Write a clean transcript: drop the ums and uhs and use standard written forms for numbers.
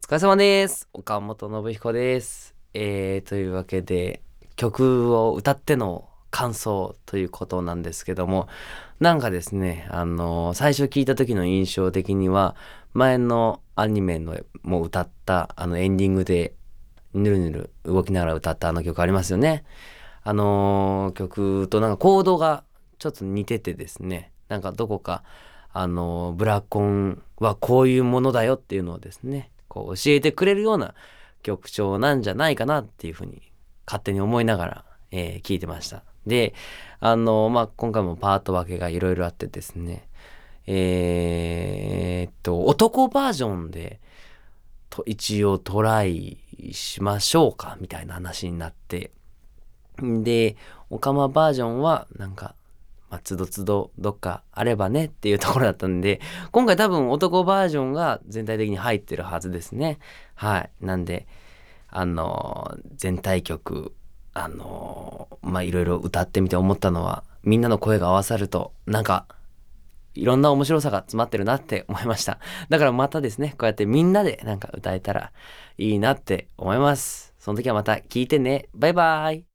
疲れ様です。岡本信彦です。というわけで、曲を歌っての感想ということなんですけども、なんかですね、最初聞いた時の印象的には、前のアニメのもう歌ったエンディングで、ぬるぬる動きながら歌ったあの曲ありますよね。曲となんかコードがちょっと似ててですね、なんかどこか、ブラコンはこういうものだよっていうのをですね、こう教えてくれるような曲調なんじゃないかなっていうふうに勝手に思いながら、聞いてました。で、今回もパート分けがいろいろあってですね、男バージョンで一応トライしましょうかみたいな話になって、で、オカマバージョンはなんか、つどつどどっかあればねっていうところだったんで、今回多分男バージョンが全体的に入ってるはずですね。はい。なんで、全体曲、いろいろ歌ってみて思ったのは、みんなの声が合わさると、なんか、いろんな面白さが詰まってるなって思いました。だからまたですね、こうやってみんなでなんか歌えたらいいなって思います。その時はまた聞いてね。バイバーイ。